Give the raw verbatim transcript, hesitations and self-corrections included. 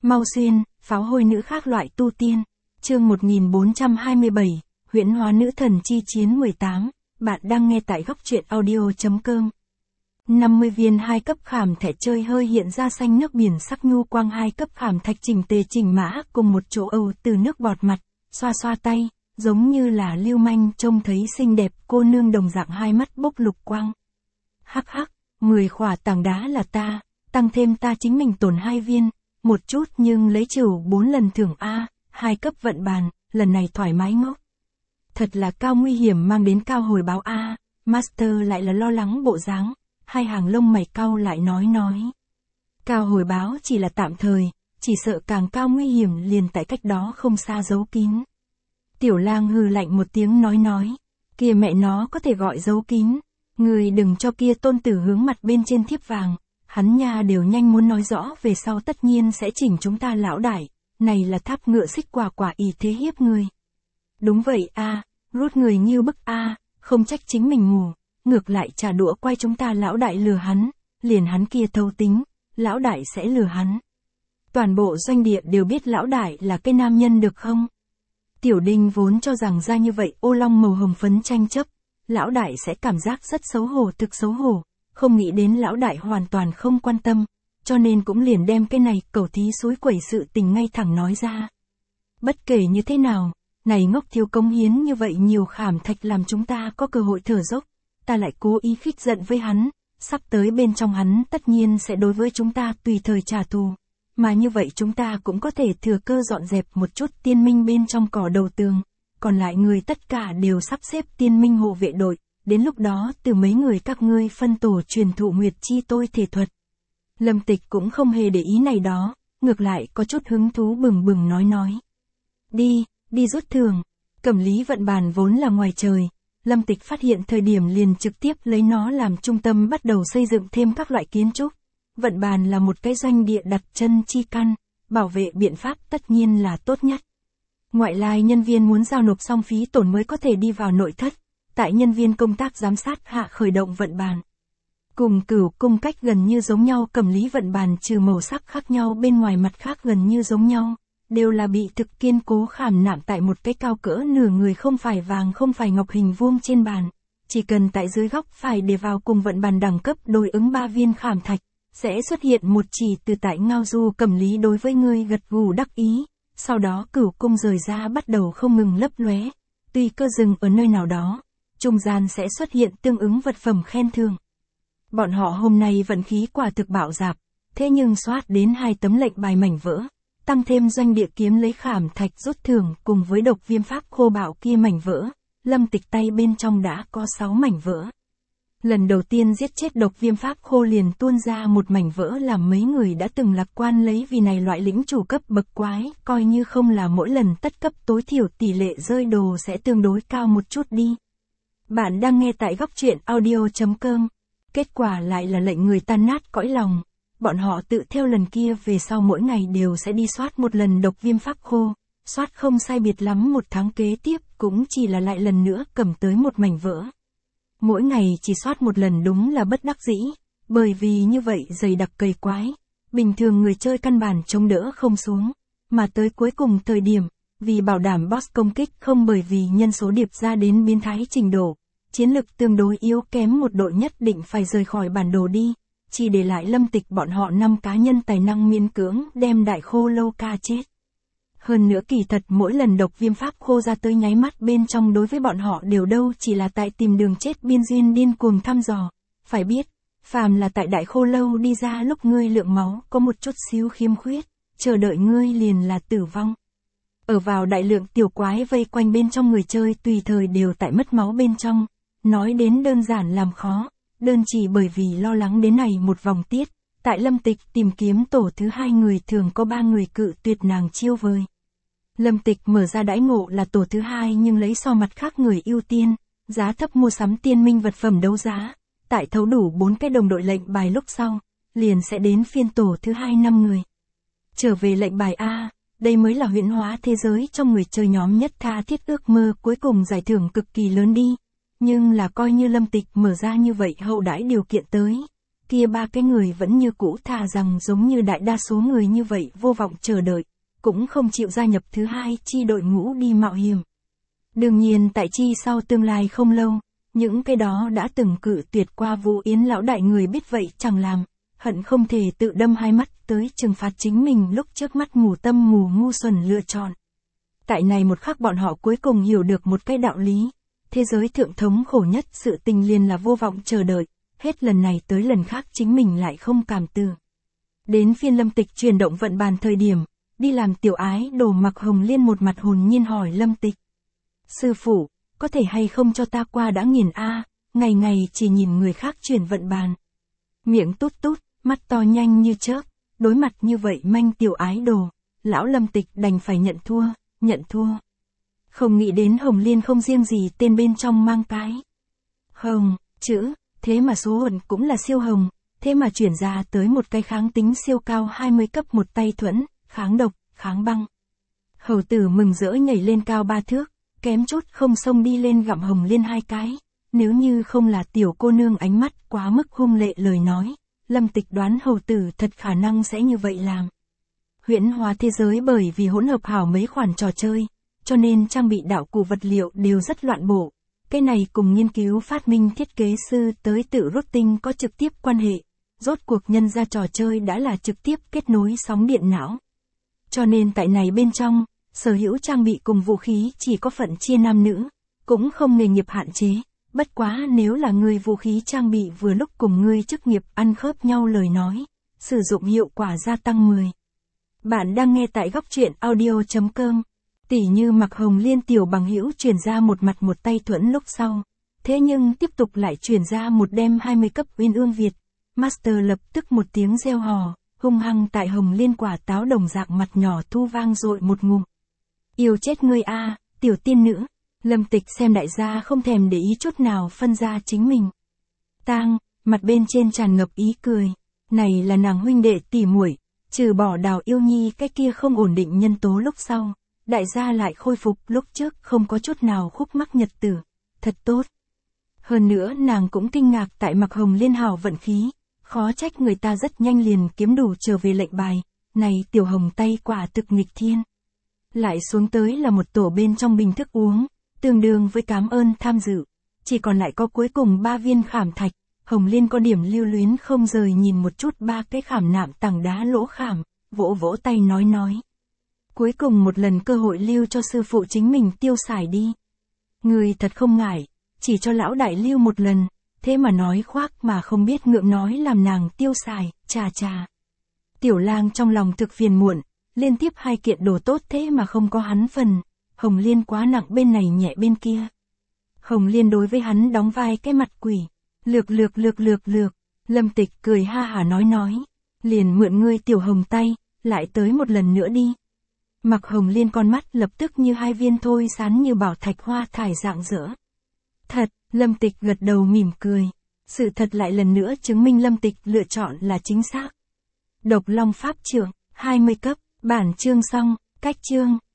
Mau Xuyên, pháo hôi nữ khác loại tu tiên. Chương một nghìn bốn trăm hai mươi bảy, huyễn hóa nữ thần chi chiến mười tám. Bạn đang nghe tại góc truyện audio chấm com. năm mươi viên hai cấp khảm thẻ chơi hơi hiện ra xanh nước biển sắc nhu quang, hai cấp khảm thạch chỉnh tề chỉnh mã cùng một chỗ âu từ nước bọt mặt, xoa xoa tay, giống như là lưu manh trông thấy xinh đẹp cô nương đồng dạng hai mắt bốc lục quang. Hắc hắc, mười khỏa tảng đá là ta, tăng thêm ta chính mình tổn hai viên, một chút nhưng lấy trừ bốn lần thưởng A, hai cấp vận bàn, lần này thoải mái ngốc. Thật là cao nguy hiểm mang đến cao hồi báo A, Master lại là lo lắng bộ dáng, hai hàng lông mày cau lại nói nói. Cao hồi báo chỉ là tạm thời, chỉ sợ càng cao nguy hiểm liền tại cách đó không xa giấu kín. Tiểu lang hừ lạnh một tiếng nói nói, kia mẹ nó có thể gọi giấu kín, người đừng cho kia tôn tử hướng mặt bên trên thiếp vàng, hắn nha đều nhanh muốn nói rõ về sau tất nhiên sẽ chỉnh chúng ta lão đại, này là tháp ngựa xích quả quả ý thế hiếp người. Đúng vậy a, rút người như bức a, không trách chính mình ngủ, ngược lại trả đũa quay chúng ta lão đại lừa hắn, liền hắn kia thâu tính, lão đại sẽ lừa hắn. Toàn bộ doanh địa đều biết lão đại là cái nam nhân được không? Tiểu Đinh vốn cho rằng ra như vậy ô long màu hồng phấn tranh chấp, lão đại sẽ cảm giác rất xấu hổ, thực xấu hổ, không nghĩ đến lão đại hoàn toàn không quan tâm, cho nên cũng liền đem cái này cẩu thí suối quẩy sự tình ngay thẳng nói ra. Bất kể như thế nào, này ngốc thiếu cống hiến như vậy nhiều khảm thạch làm chúng ta có cơ hội thở dốc, ta lại cố ý khích giận với hắn, sắp tới bên trong hắn tất nhiên sẽ đối với chúng ta tùy thời trả thù, mà như vậy chúng ta cũng có thể thừa cơ dọn dẹp một chút tiên minh bên trong cỏ đầu tường, còn lại người tất cả đều sắp xếp tiên minh hộ vệ đội, đến lúc đó từ mấy người các ngươi phân tổ truyền thụ Nguyệt Chi tôi thể thuật. Lâm Tịch cũng không hề để ý này đó, ngược lại có chút hứng thú bừng bừng nói nói. Đi, đi rút thưởng, Cẩm Lý vận bàn vốn là ngoài trời, Lâm Tịch phát hiện thời điểm liền trực tiếp lấy nó làm trung tâm bắt đầu xây dựng thêm các loại kiến trúc. Vận bàn là một cái doanh địa đặt chân chi căn, bảo vệ biện pháp tất nhiên là tốt nhất. Ngoại lai nhân viên muốn giao nộp xong phí tổn mới có thể đi vào nội thất, tại nhân viên công tác giám sát hạ khởi động vận bàn. Cùng Cửu cung cách gần như giống nhau, Cẩm Lý vận bàn trừ màu sắc khác nhau bên ngoài mặt khác gần như giống nhau, đều là bị thực kiên cố khảm nạm tại một cái cao cỡ nửa người không phải vàng không phải ngọc hình vuông trên bàn, chỉ cần tại dưới góc phải để vào cùng vận bàn đẳng cấp đối ứng ba viên khảm thạch, sẽ xuất hiện một chỉ từ tại ngao du. Cẩm Lý đối với ngươi gật gù đắc ý, sau đó Cửu cung rời ra bắt đầu không ngừng lấp lóe, tùy cơ dừng ở nơi nào đó, trung gian sẽ xuất hiện tương ứng vật phẩm khen thưởng. Bọn họ hôm nay vận khí quả thực bạo dạp, thế nhưng soát đến hai tấm lệnh bài mảnh vỡ, tăng thêm doanh địa kiếm lấy khảm thạch rút thưởng cùng với độc viêm pháp khô bạo kia mảnh vỡ, Lâm Tịch tay bên trong đã có sáu mảnh vỡ. Lần đầu tiên giết chết độc viêm pháp khô liền tuôn ra một mảnh vỡ làm mấy người đã từng lạc quan lấy vì này loại lĩnh chủ cấp bậc quái, coi như không là mỗi lần tất cấp tối thiểu tỷ lệ rơi đồ sẽ tương đối cao một chút đi. Bạn đang nghe tại góc truyện audio chấm com. Kết quả lại là lệnh người tan nát cõi lòng. Bọn họ tự theo lần kia về sau mỗi ngày đều sẽ đi soát một lần độc viêm pháp khô, soát không sai biệt lắm một tháng kế tiếp cũng chỉ là lại lần nữa cầm tới một mảnh vỡ. Mỗi ngày chỉ soát một lần đúng là bất đắc dĩ, bởi vì như vậy dày đặc cầy quái, bình thường người chơi căn bản chống đỡ không xuống, mà tới cuối cùng thời điểm, vì bảo đảm boss công kích không bởi vì nhân số điệp ra đến biến thái trình độ, chiến lực tương đối yếu kém một đội nhất định phải rời khỏi bản đồ đi, chỉ để lại Lâm Tịch bọn họ năm cá nhân tài năng miễn cưỡng đem đại khô lâu ca chết. Hơn nữa kỳ thật mỗi lần độc viêm pháp khô ra tới nháy mắt bên trong đối với bọn họ đều đâu chỉ là tại tìm đường chết biên duyên điên cuồng thăm dò, phải biết, phàm là tại đại khô lâu đi ra lúc ngươi lượng máu có một chút xíu khiêm khuyết, chờ đợi ngươi liền là tử vong. Ở vào đại lượng tiểu quái vây quanh bên trong người chơi tùy thời đều tại mất máu bên trong, nói đến đơn giản làm khó, đơn chỉ bởi vì lo lắng đến này một vòng tiết, tại Lâm Tịch tìm kiếm tổ thứ hai người thường có ba người cự tuyệt nàng chiêu vời. Lâm Tịch mở ra đãi ngộ là tổ thứ hai nhưng lấy so mặt khác người ưu tiên, giá thấp mua sắm tiên minh vật phẩm đấu giá, tại thấu đủ bốn cái đồng đội lệnh bài lúc sau, liền sẽ đến phiên tổ thứ hai năm người. Trở về lệnh bài A, đây mới là huyễn hóa thế giới trong người chơi nhóm nhất tha thiết ước mơ, cuối cùng giải thưởng cực kỳ lớn đi. Nhưng là coi như Lâm Tịch mở ra như vậy hậu đãi điều kiện tới, kia ba cái người vẫn như cũ, thà rằng giống như đại đa số người như vậy vô vọng chờ đợi, cũng không chịu gia nhập thứ hai chi đội ngũ đi mạo hiểm. Đương nhiên tại chi sau tương lai không lâu, những cái đó đã từng cự tuyệt qua Vũ Yến lão đại người biết vậy chẳng làm, hận không thể tự đâm hai mắt tới trừng phạt chính mình lúc trước mắt mù tâm mù ngu xuẩn lựa chọn. Tại này một khắc bọn họ cuối cùng hiểu được một cái đạo lý, thế giới thượng thống khổ nhất sự tình liền là vô vọng chờ đợi, hết lần này tới lần khác chính mình lại không cảm từ. Đến phiên Lâm Tịch chuyển động vận bàn thời điểm, đi làm tiểu ái đồ Mặc Hồng Liên một mặt hồn nhiên hỏi Lâm Tịch. Sư phụ, có thể hay không cho ta qua đã nghiền a, ngày ngày chỉ nhìn người khác chuyển vận bàn. Miệng tút tút, mắt to nhanh như chớp, đối mặt như vậy manh tiểu ái đồ, lão Lâm Tịch đành phải nhận thua, nhận thua. Không nghĩ đến Hồng Liên không riêng gì tên bên trong mang cái hồng, chữ, thế mà số hồn cũng là siêu hồng, thế mà chuyển ra tới một cái kháng tính siêu cao hai mươi cấp một tay thuẫn, kháng độc, kháng băng. Hầu tử mừng rỡ nhảy lên cao ba thước, kém chút không xông đi lên gặm Hồng Liên hai cái, nếu như không là tiểu cô nương ánh mắt quá mức hung lệ lời nói, Lâm Tịch đoán hầu tử thật khả năng sẽ như vậy làm. Huyễn hóa thế giới bởi vì hỗn hợp hảo mấy khoản trò chơi, cho nên trang bị đạo cụ vật liệu đều rất loạn bộ. Cái này cùng nghiên cứu phát minh thiết kế sư tới tự rút tinh có trực tiếp quan hệ, rốt cuộc nhân ra trò chơi đã là trực tiếp kết nối sóng điện não. Cho nên tại này bên trong, sở hữu trang bị cùng vũ khí chỉ có phận chia nam nữ, cũng không nghề nghiệp hạn chế, bất quá nếu là người vũ khí trang bị vừa lúc cùng người chức nghiệp ăn khớp nhau lời nói, sử dụng hiệu quả gia tăng mười. Bạn đang nghe tại góc truyện audio chấm com. Tỉ như Mặc Hồng Liên tiểu bằng hữu chuyển ra một mặt một tay thuẫn lúc sau, thế nhưng tiếp tục lại chuyển ra một đem hai mươi cấp Uyên Ương Việt, Master lập tức một tiếng reo hò, hung hăng tại Hồng Liên quả táo đồng dạng mặt nhỏ thu vang dội một ngụm. Yêu chết ngươi a, tiểu tiên nữ. Lâm Tịch xem đại gia không thèm để ý chút nào phân ra chính mình. Tang, mặt bên trên tràn ngập ý cười, này là nàng huynh đệ tỉ muội, trừ bỏ Đào Yêu Nhi cái kia không ổn định nhân tố lúc sau. Đại gia lại khôi phục lúc trước không có chút nào khúc mắc nhật tử, thật tốt. Hơn nữa nàng cũng kinh ngạc tại Mặc Hồng Liên hảo vận khí, khó trách người ta rất nhanh liền kiếm đủ trở về lệnh bài, này tiểu hồng tay quả thực nghịch thiên. Lại xuống tới là một tổ bên trong bình thức uống, tương đương với cảm ơn tham dự, chỉ còn lại có cuối cùng ba viên khảm thạch, Hồng Liên có điểm lưu luyến không rời nhìn một chút ba cái khảm nạm tảng đá lỗ khảm, vỗ vỗ tay nói nói. Cuối cùng một lần cơ hội lưu cho sư phụ chính mình tiêu xài đi. Người thật không ngại, chỉ cho lão đại lưu một lần, thế mà nói khoác mà không biết ngượng nói làm nàng tiêu xài, chà chà. Tiểu lang trong lòng thực phiền muộn, liên tiếp hai kiện đồ tốt thế mà không có hắn phần, Hồng Liên quá nặng bên này nhẹ bên kia. Hồng Liên đối với hắn đóng vai cái mặt quỷ, lược lược lược lược lược, Lâm Tịch cười ha hả nói nói, liền mượn ngươi tiểu hồng tay, lại tới một lần nữa đi. Mặc Hồng Liên con mắt lập tức như hai viên thôi sán như bảo thạch hoa thải dạng dỡ. Thật, Lâm Tịch gật đầu mỉm cười. Sự thật lại lần nữa chứng minh Lâm Tịch lựa chọn là chính xác. Độc Long Pháp Trượng, hai mươi cấp, bản chương xong, cách chương.